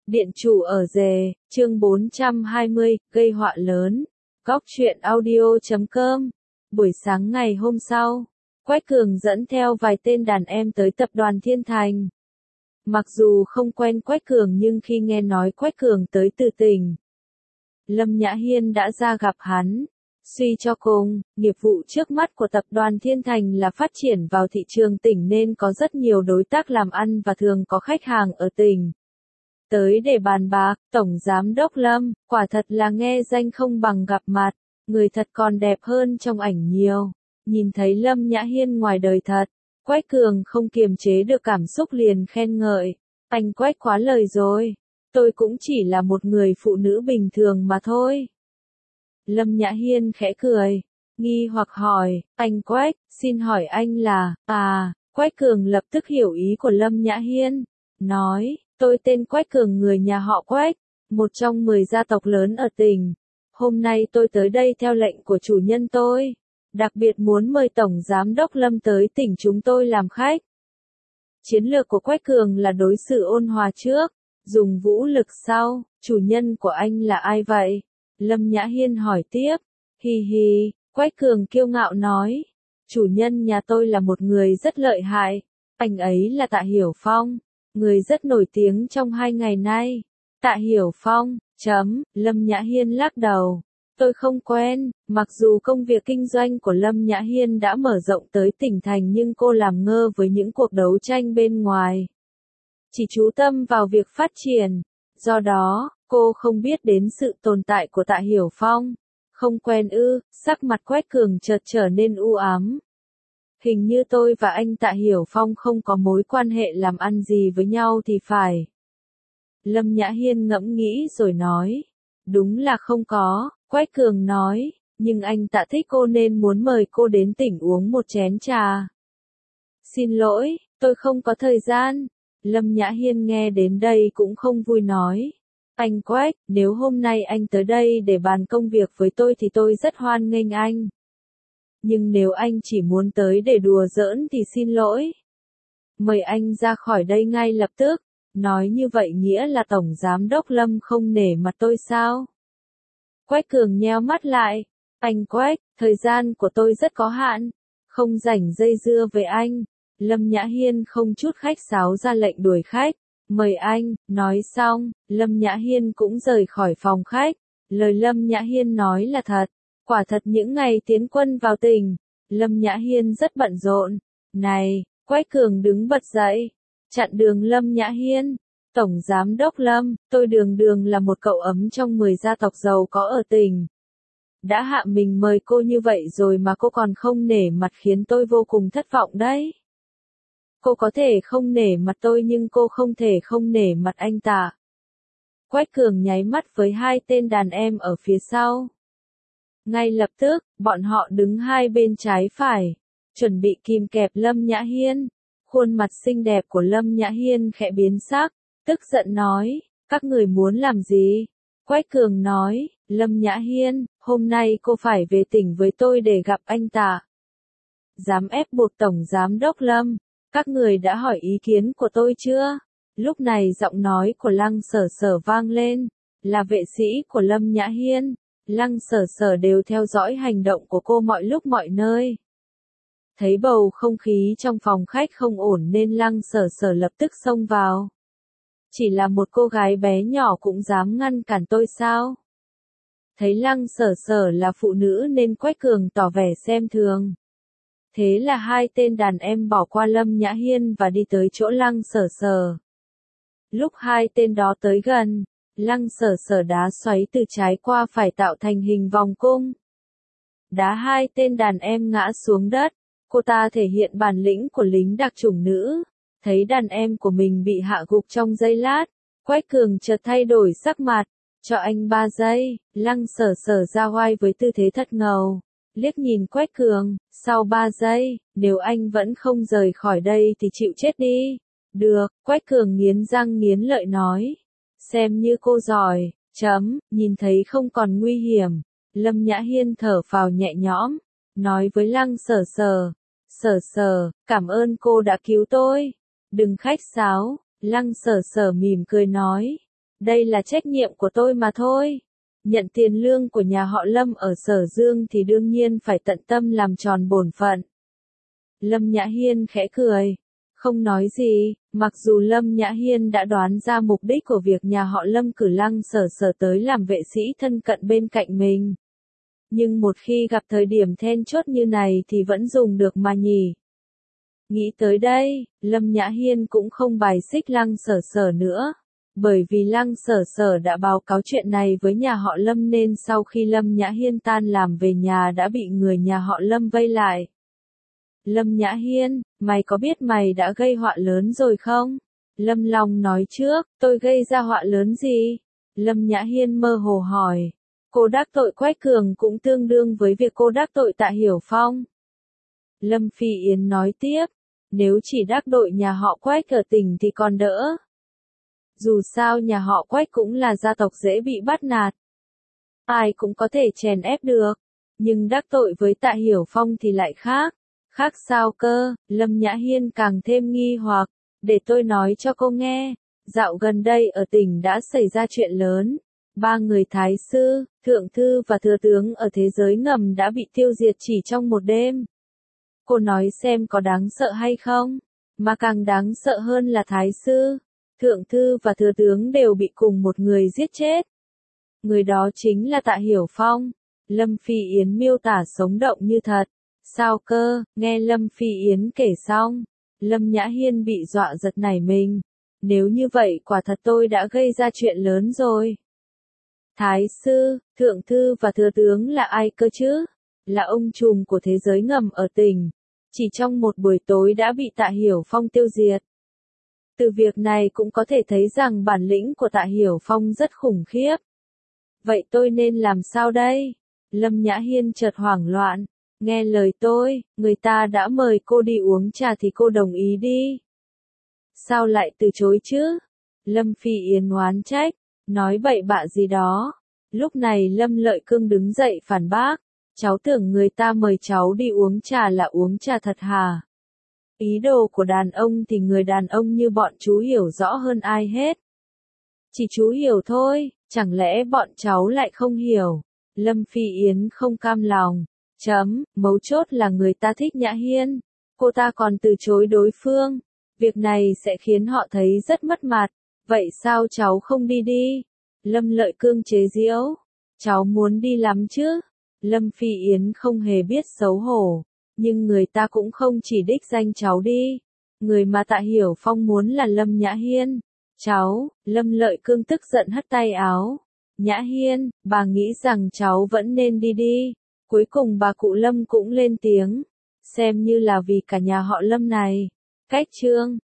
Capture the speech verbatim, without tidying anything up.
Điện chủ ở rề, chương bốn trăm hai mươi, gây họa lớn. Góc truyện audio chấm com. Buổi sáng ngày hôm sau, Quách Cường dẫn theo vài tên đàn em tới tập đoàn Thiên Thành. Mặc dù không quen Quách Cường nhưng khi nghe nói Quách Cường tới từ tỉnh, Lâm Nhã Hiên đã ra gặp hắn. Suy cho cùng, nghiệp vụ trước mắt của tập đoàn Thiên Thành là phát triển vào thị trường tỉnh nên có rất nhiều đối tác làm ăn và thường có khách hàng ở tỉnh. Tới để bàn bạc, Tổng Giám đốc Lâm, quả thật là nghe danh không bằng gặp mặt, người thật còn đẹp hơn trong ảnh nhiều. Nhìn thấy Lâm Nhã Hiên ngoài đời thật, Quách Cường không kiềm chế được cảm xúc liền khen ngợi. Anh Quách quá lời rồi, tôi cũng chỉ là một người phụ nữ bình thường mà thôi. Lâm Nhã Hiên khẽ cười, nghi hoặc hỏi, anh Quách, xin hỏi anh là, à, Quách Cường lập tức hiểu ý của Lâm Nhã Hiên, nói, tôi tên Quách Cường người nhà họ Quách, một trong mười gia tộc lớn ở tỉnh. Hôm nay tôi tới đây theo lệnh của chủ nhân tôi, đặc biệt muốn mời Tổng Giám đốc Lâm tới tỉnh chúng tôi làm khách. Chiến lược của Quách Cường là đối xử ôn hòa trước, dùng vũ lực sau, chủ nhân của anh là ai vậy? Lâm Nhã Hiên hỏi tiếp, hi hi, Quách Cường kiêu ngạo nói, chủ nhân nhà tôi là một người rất lợi hại, anh ấy là Tạ Hiểu Phong, người rất nổi tiếng trong hai ngày nay. Tạ Hiểu Phong, chấm, Lâm Nhã Hiên lắc đầu, tôi không quen, mặc dù công việc kinh doanh của Lâm Nhã Hiên đã mở rộng tới tỉnh thành nhưng cô làm ngơ với những cuộc đấu tranh bên ngoài. Chỉ chú tâm vào việc phát triển, do đó, cô không biết đến sự tồn tại của Tạ Hiểu Phong. Không quen ư, sắc mặt Quách Cường chợt trở nên u ám. Hình như tôi và anh Tạ Hiểu Phong không có mối quan hệ làm ăn gì với nhau thì phải. Lâm Nhã Hiên ngẫm nghĩ rồi nói, đúng là không có, Quách Cường nói, nhưng anh Tạ thích cô nên muốn mời cô đến tỉnh uống một chén trà. Xin lỗi, tôi không có thời gian. Lâm Nhã Hiên nghe đến đây cũng không vui nói. Anh Quách, nếu hôm nay anh tới đây để bàn công việc với tôi thì tôi rất hoan nghênh anh. Nhưng nếu anh chỉ muốn tới để đùa giỡn thì xin lỗi. Mời anh ra khỏi đây ngay lập tức. Nói như vậy nghĩa là Tổng Giám đốc Lâm không nể mặt tôi sao? Quách Cường nheo mắt lại. Anh Quách, thời gian của tôi rất có hạn. Không rảnh dây dưa với anh. Lâm Nhã Hiên không chút khách sáo ra lệnh đuổi khách. Mời anh, nói xong, Lâm Nhã Hiên cũng rời khỏi phòng khách. Lời Lâm Nhã Hiên nói là thật. Quả thật những ngày tiến quân vào tỉnh, Lâm Nhã Hiên rất bận rộn. Này, Quách Cường đứng bật dậy, chặn đường Lâm Nhã Hiên. Tổng Giám đốc Lâm, tôi Đường Đường là một cậu ấm trong mười gia tộc giàu có ở tỉnh. Đã hạ mình mời cô như vậy rồi mà cô còn không nể mặt khiến tôi vô cùng thất vọng đấy. Cô có thể không nể mặt tôi nhưng cô không thể không nể mặt anh Tạ. Quách Cường nháy mắt với hai tên đàn em ở phía sau. Ngay lập tức, bọn họ đứng hai bên trái phải, chuẩn bị kìm kẹp Lâm Nhã Hiên. Khuôn mặt xinh đẹp của Lâm Nhã Hiên khẽ biến sắc, tức giận nói, các người muốn làm gì? Quách Cường nói, Lâm Nhã Hiên, hôm nay cô phải về tỉnh với tôi để gặp anh Tạ. Dám ép buộc Tổng Giám đốc Lâm, các người đã hỏi ý kiến của tôi chưa? Lúc này giọng nói của Lăng Sở Sở vang lên, là vệ sĩ của Lâm Nhã Hiên. Lăng Sở Sở đều theo dõi hành động của cô mọi lúc mọi nơi. Thấy bầu không khí trong phòng khách không ổn nên Lăng Sở Sở lập tức xông vào. Chỉ là một cô gái bé nhỏ cũng dám ngăn cản tôi sao? Thấy Lăng Sở Sở là phụ nữ nên Quách Cường tỏ vẻ xem thường. Thế là hai tên đàn em bỏ qua Lâm Nhã Hiên và đi tới chỗ Lăng Sở Sở. Lúc hai tên đó tới gần, Lăng Sở Sở đá xoáy từ trái qua phải tạo thành hình vòng cung. Đá hai tên đàn em ngã xuống đất, cô ta thể hiện bản lĩnh của lính đặc chủng nữ. Thấy đàn em của mình bị hạ gục trong giây lát, Quách Cường chợt thay đổi sắc mặt, cho anh ba giây, Lăng Sở Sở ra oai với tư thế thất ngầu. Liếc nhìn Quách Cường, sau ba giây, nếu anh vẫn không rời khỏi đây thì chịu chết đi. Được, Quách Cường nghiến răng nghiến lợi nói. Xem như cô giỏi, chấm, nhìn thấy không còn nguy hiểm. Lâm Nhã Hiên thở phào nhẹ nhõm, nói với Lăng Sở Sở. Sở Sở, cảm ơn cô đã cứu tôi. Đừng khách sáo, Lăng Sở Sở mỉm cười nói. Đây là trách nhiệm của tôi mà thôi. Nhận tiền lương của nhà họ Lâm ở Sở Dương thì đương nhiên phải tận tâm làm tròn bổn phận. Lâm Nhã Hiên khẽ cười, không nói gì, mặc dù Lâm Nhã Hiên đã đoán ra mục đích của việc nhà họ Lâm cử Lăng Sở Sở tới làm vệ sĩ thân cận bên cạnh mình. Nhưng một khi gặp thời điểm then chốt như này thì vẫn dùng được mà nhỉ. Nghĩ tới đây, Lâm Nhã Hiên cũng không bài xích Lăng Sở Sở nữa. Bởi vì Lăng Sở Sở đã báo cáo chuyện này với nhà họ Lâm nên sau khi Lâm Nhã Hiên tan làm về nhà đã bị người nhà họ Lâm vây lại. Lâm Nhã Hiên, mày có biết mày đã gây họa lớn rồi không? Lâm Long nói trước, tôi gây ra họa lớn gì? Lâm Nhã Hiên mơ hồ hỏi. Cô đắc tội Quách Cường cũng tương đương với việc cô đắc tội Tạ Hiểu Phong. Lâm Phi Yến nói tiếp, nếu chỉ đắc tội nhà họ Quách ở tỉnh thì còn đỡ. Dù sao nhà họ Quách cũng là gia tộc dễ bị bắt nạt. Ai cũng có thể chèn ép được. Nhưng đắc tội với Tạ Hiểu Phong thì lại khác. Khác sao cơ? Lâm Nhã Hiên càng thêm nghi hoặc. Để tôi nói cho cô nghe. Dạo gần đây ở tỉnh đã xảy ra chuyện lớn. Ba người Thái Sư, Thượng Thư và Thừa Tướng ở thế giới ngầm đã bị tiêu diệt chỉ trong một đêm. Cô nói xem có đáng sợ hay không? Mà càng đáng sợ hơn là Thái Sư, Thượng Thư và Thừa Tướng đều bị cùng một người giết chết. Người đó chính là Tạ Hiểu Phong. Lâm Phi Yến miêu tả sống động như thật. Sao cơ? Nghe Lâm Phi Yến kể xong, Lâm Nhã Hiên bị dọa giật nảy mình. Nếu như vậy quả thật tôi đã gây ra chuyện lớn rồi. Thái Sư, Thượng Thư và Thừa Tướng là ai cơ chứ? Là ông trùm của thế giới ngầm ở tỉnh. Chỉ trong một buổi tối đã bị Tạ Hiểu Phong tiêu diệt. Từ việc này cũng có thể thấy rằng bản lĩnh của Tạ Hiểu Phong rất khủng khiếp. Vậy tôi nên làm sao đây? Lâm Nhã Hiên chợt hoảng loạn. Nghe lời tôi, người ta đã mời cô đi uống trà thì cô đồng ý đi. Sao lại từ chối chứ? Lâm Phi Yến oán trách, nói bậy bạ gì đó. Lúc này Lâm Lợi Cương đứng dậy phản bác. Cháu tưởng người ta mời cháu đi uống trà là uống trà thật hả? Ý đồ của đàn ông thì người đàn ông như bọn chú hiểu rõ hơn ai hết. Chỉ chú hiểu thôi, chẳng lẽ bọn cháu lại không hiểu? Lâm Phi Yến không cam lòng. Chấm, mấu chốt là người ta thích Nhã Hiên. Cô ta còn từ chối đối phương. Việc này sẽ khiến họ thấy rất mất mặt. Vậy sao cháu không đi đi? Lâm Lợi Cương chế giễu. Cháu muốn đi lắm chứ? Lâm Phi Yến không hề biết xấu hổ. Nhưng người ta cũng không chỉ đích danh cháu đi. Người mà Tạ Hiểu Phong muốn là Lâm Nhã Hiên. Cháu, Lâm Lợi Cương tức giận hất tay áo. Nhã Hiên, bà nghĩ rằng cháu vẫn nên đi đi. Cuối cùng bà cụ Lâm cũng lên tiếng. Xem như là vì cả nhà họ Lâm này. Cách chương